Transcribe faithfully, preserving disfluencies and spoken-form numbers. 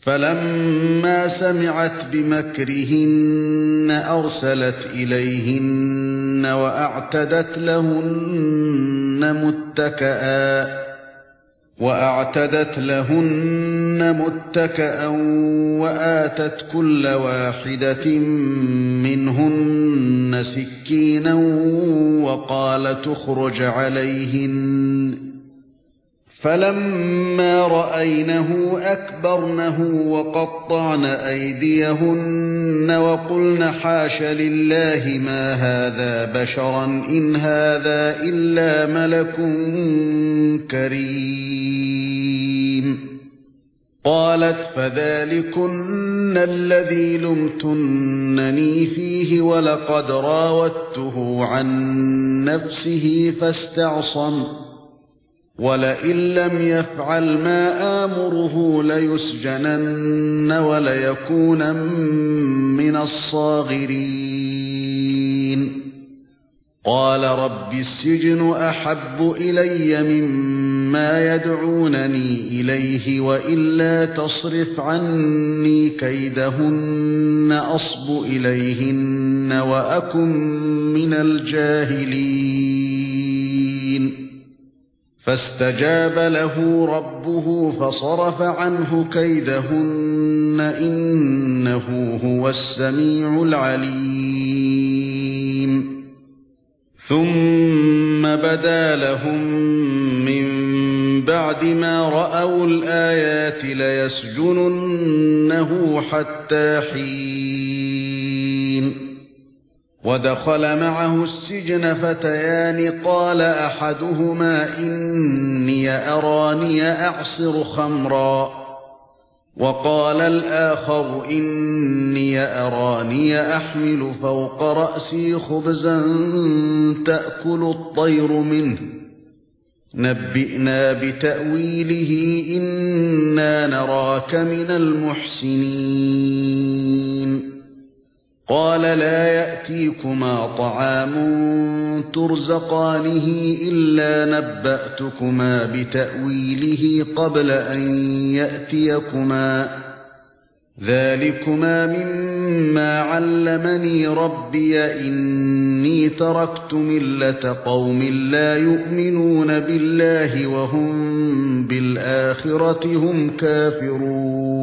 فَلَمَّا سَمِعَتْ بِمَكْرِهِنَّ أَرْسَلَتْ إِلَيْهِنَّ وَأَعْتَدَتْ لَهُنَّ مُتَّكَأً وَأَعْتَدَتْ لَهُنَّ مُتَّكَأً وَآتَتْ كُلَّ وَاحِدَةٍ مِنْهُنَّ سِكِّينًا وَقَالَتْ اخْرُجْ عَلَيْهِنَّ فَلَمَّا رَأَيْنَهُ أَكْبَرْنَهُ وَقَطَّعْنَ أَيْدِيَهُنَّ وَقُلْنَ حَاشَ لِلَّهِ مَا هَذَا بَشَرًا إِنْ هَذَا إِلَّا مَلَكٌ كَرِيمٌ قَالَتْ فَذَلِكُنَّ الَّذِي لُمْتُنَّنِي فِيهِ وَلَقَدْ رَاوَدتُّهُ عَن نَّفْسِهِ فَاسْتَعْصَمَ وَلَئِن لَّمْ يَفْعَلْ مَا آمُرُهُ لَيُسْجَنَنَّ وَلَيَكُونًا مِّنَ الصَّاغِرِينَ قَالَ رَبِّ السِّجْنُ أَحَبُّ إِلَيَّ مِمَّا يَدْعُونَنِي إِلَيْهِ وَإِلَّا تَصْرِفْ عَنِّي كَيْدَهُنَّ أَصْبُ إِلَيْهِنَّ وَأَكُن مِّنَ الْجَاهِلِينَ فَاسْتَجَابَ لَهُ رَبُّهُ فَصَرَفَ عَنْهُ كَيْدَهُنَّ إِنَّهُ هُوَ السَّمِيعُ الْعَلِيمُ ثُمَّ بَدَا لَهُم مِّن بَعْدِ مَا رَأَوُا الْآيَاتِ لَيَسْجُنُنَّهُ حَتَّىٰ حِينٍ وَدَخَلَ مَعَهُ السِّجْنَ فَتَيَانِ قَالَ أَحَدُهُمَا إِنِّي أَرَانِي أَعْصِرُ خَمْرًا وَقَالَ الْآخَرُ إِنِّي أَرَانِي أَحْمِلُ فَوْقَ رَأْسِي خُبْزًا تَأْكُلُ الطَّيْرُ مِنْهُ نَبِّئْنَا بِتَأْوِيلِهِ إِنَّا نَرَاكَ مِنَ الْمُحْسِنِينَ قَالَ لَا يَأْتِيكُمَا طَعَامٌ تُرْزَقَانِهِ إِلَّا نَبَّأْتُكُمَا بِتَأْوِيلِهِ قَبْلَ أَن يَأْتِيَكُمَا ذَلِكُمَا مِمَّا عَلَّمَنِي رَبِّي إِنِّي تَرَكْتُ مِلَّةَ قَوْمٍ لَّا يُؤْمِنُونَ بِاللَّهِ وَهُم بِالْآخِرَةِ هُمْ كَافِرُونَ